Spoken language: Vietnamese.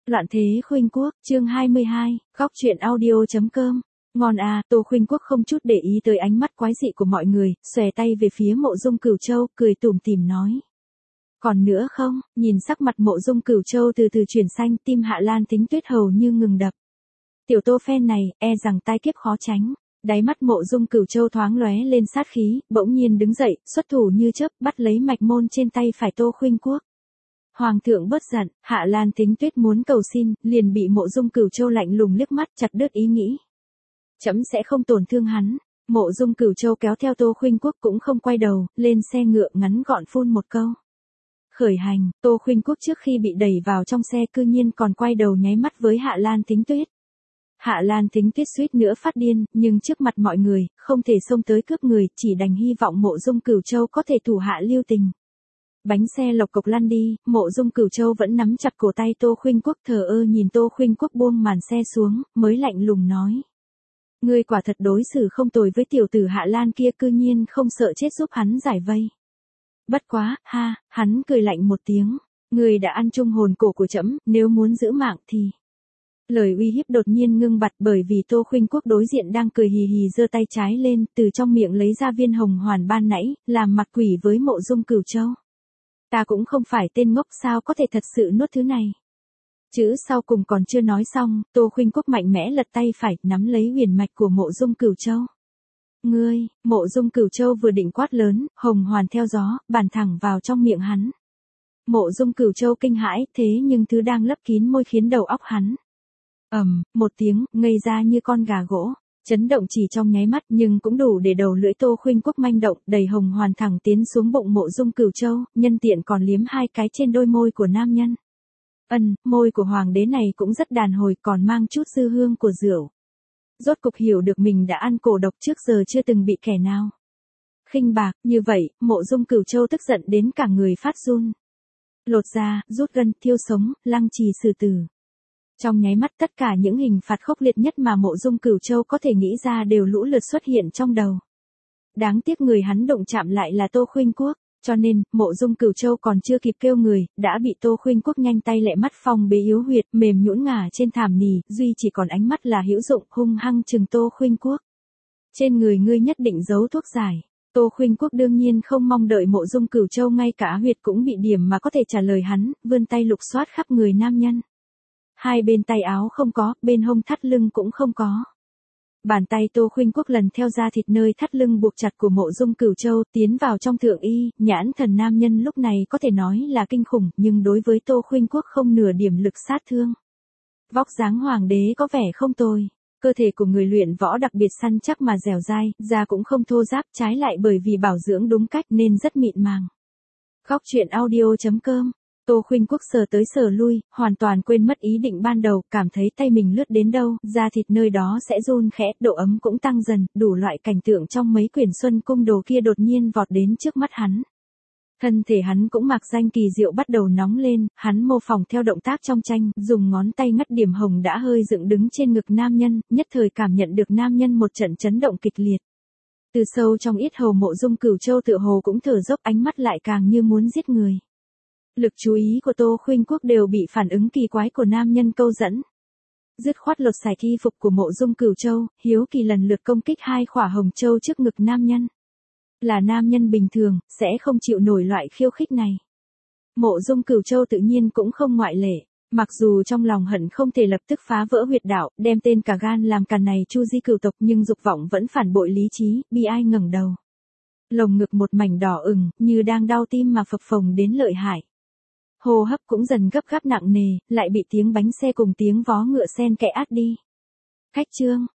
Loạn thế Khuynh Quốc, chương 22, góc truyện audio.com. Ngon à, Tô Khuynh Quốc không chút để ý tới ánh mắt quái dị của mọi người, xòe tay về phía Mộ Dung Cửu Châu, cười tủm tỉm nói. Còn nữa không, nhìn sắc mặt Mộ Dung Cửu Châu từ từ chuyển xanh, tim Hạ Lan Thính Tuyết hầu như ngừng đập. Tiểu Tô phen này, e rằng tai kiếp khó tránh. Đáy mắt Mộ Dung Cửu Châu thoáng lóe lên sát khí, bỗng nhiên đứng dậy, xuất thủ như chớp, bắt lấy mạch môn trên tay phải Tô Khuynh Quốc. Hoàng thượng bớt giận, Hạ Lan Thính Tuyết muốn cầu xin, liền bị Mộ Dung Cửu Châu lạnh lùng liếc mắt, chặt đứt ý nghĩ. Trẫm sẽ không tổn thương hắn. Mộ Dung Cửu Châu kéo theo Tô Khuynh Quốc cũng không quay đầu, lên xe ngựa ngắn gọn phun một câu. Khởi hành, Tô Khuynh Quốc trước khi bị đẩy vào trong xe cư nhiên còn quay đầu nháy mắt với Hạ Lan Thính Tuyết. Hạ Lan Thính Tuyết suýt nữa phát điên, nhưng trước mặt mọi người, không thể xông tới cướp người, chỉ đành hy vọng Mộ Dung Cửu Châu có thể thủ hạ lưu tình. Bánh xe lộc cộc lăn đi, Mộ Dung Cửu Châu vẫn nắm chặt cổ tay Tô Khuynh Quốc, thờ ơ nhìn Tô Khuynh Quốc buông màn xe xuống, mới lạnh lùng nói. Ngươi quả thật đối xử không tồi với tiểu tử Hạ Lan kia, cư nhiên không sợ chết giúp hắn giải vây. Bất quá, ha, hắn cười lạnh một tiếng. Ngươi đã ăn chung hồn cổ của trẫm, nếu muốn giữ mạng thì... Lời uy hiếp đột nhiên ngưng bặt bởi vì Tô Khuynh Quốc đối diện đang cười hì hì giơ tay trái lên, từ trong miệng lấy ra viên hồng hoàn ban nãy, làm mặt quỷ với Mộ Dung Cửu Châu. Ta cũng không phải tên ngốc, sao có thể thật sự nuốt thứ này. Chữ sau cùng còn chưa nói xong, Tô Khuynh Quốc mạnh mẽ lật tay phải, nắm lấy huyền mạch của Mộ Dung Cửu Châu. Ngươi, Mộ Dung Cửu Châu vừa định quát lớn, hồng hoàn theo gió, bàn thẳng vào trong miệng hắn. Mộ Dung Cửu Châu kinh hãi, thế nhưng thứ đang lấp kín môi khiến đầu óc hắn. Một tiếng, ngây ra như con gà gỗ. Chấn động chỉ trong nháy mắt nhưng cũng đủ để đầu lưỡi Tô Khuynh Quốc manh động, đầy hồng hoàn thẳng tiến xuống bụng Mộ Dung Cửu Châu, nhân tiện còn liếm hai cái trên đôi môi của nam nhân. Môi của hoàng đế này cũng rất đàn hồi, còn mang chút dư hương của rượu. Rốt cục hiểu được mình đã ăn cổ độc trước giờ chưa từng bị kẻ nào khinh bạc, như vậy, Mộ Dung Cửu Châu tức giận đến cả người phát run. Lột da, rút gân, thiêu sống, lăng trì xử tử. Trong nháy mắt tất cả những hình phạt khốc liệt nhất mà Mộ Dung Cửu Châu có thể nghĩ ra đều lũ lượt xuất hiện trong đầu. Đáng tiếc người hắn đụng chạm lại là Tô Khuynh Quốc, cho nên, Mộ Dung Cửu Châu còn chưa kịp kêu người, đã bị Tô Khuynh Quốc nhanh tay lẹ mắt phong bế yếu huyệt, mềm nhũn ngả trên thảm nỉ, duy chỉ còn ánh mắt là hữu dụng, hung hăng trừng Tô Khuynh Quốc. Trên người ngươi nhất định giấu thuốc giải. Tô Khuynh Quốc đương nhiên không mong đợi Mộ Dung Cửu Châu ngay cả huyệt cũng bị điểm mà có thể trả lời hắn, vươn tay lục soát khắp người nam nhân. Hai bên tay áo không có, bên hông thắt lưng cũng không có. Bàn tay Tô Khuynh Quốc lần theo da thịt nơi thắt lưng buộc chặt của Mộ Dung Cửu Châu tiến vào trong thượng y, nhãn thần nam nhân lúc này có thể nói là kinh khủng, nhưng đối với Tô Khuynh Quốc không nửa điểm lực sát thương. Vóc dáng hoàng đế có vẻ không tồi, cơ thể của người luyện võ đặc biệt săn chắc mà dẻo dai, da cũng không thô ráp, trái lại bởi vì bảo dưỡng đúng cách nên rất mịn màng. Góc truyện audio.com. Tô Khuynh Quốc sờ tới sờ lui, hoàn toàn quên mất ý định ban đầu, cảm thấy tay mình lướt đến đâu, da thịt nơi đó sẽ run khẽ, độ ấm cũng tăng dần, đủ loại cảnh tượng trong mấy quyển Xuân Cung Đồ kia đột nhiên vọt đến trước mắt hắn. Thân thể hắn cũng mạc danh kỳ diệu bắt đầu nóng lên, hắn mô phỏng theo động tác trong tranh, dùng ngón tay ngắt điểm hồng đã hơi dựng đứng trên ngực nam nhân, nhất thời cảm nhận được nam nhân một trận chấn động kịch liệt. Từ sâu trong yết hầu Mộ Dung Cửu Châu tựa hồ cũng thở dốc, ánh mắt lại càng như muốn giết người. Lực chú ý của Tô Khuynh Quốc đều bị phản ứng kỳ quái của nam nhân câu dẫn. Dứt khoát lột sạch y phục của Mộ Dung Cửu Châu, hiếu kỳ lần lượt công kích hai khỏa hồng châu trước ngực nam nhân. Là nam nhân bình thường, sẽ không chịu nổi loại khiêu khích này. Mộ Dung Cửu Châu tự nhiên cũng không ngoại lệ. Mặc dù trong lòng hận không thể lập tức phá vỡ huyệt đạo, đem tên cả gan làm càn này chu di cửu tộc, nhưng dục vọng vẫn phản bội lý trí, bi ai ngẩng đầu. Lồng ngực một mảnh đỏ ửng, như đang đau tim mà phập phồng đến lợi hại. Hô hấp cũng dần gấp gáp nặng nề, lại bị tiếng bánh xe cùng tiếng vó ngựa xen kẽ át đi. Khách trương,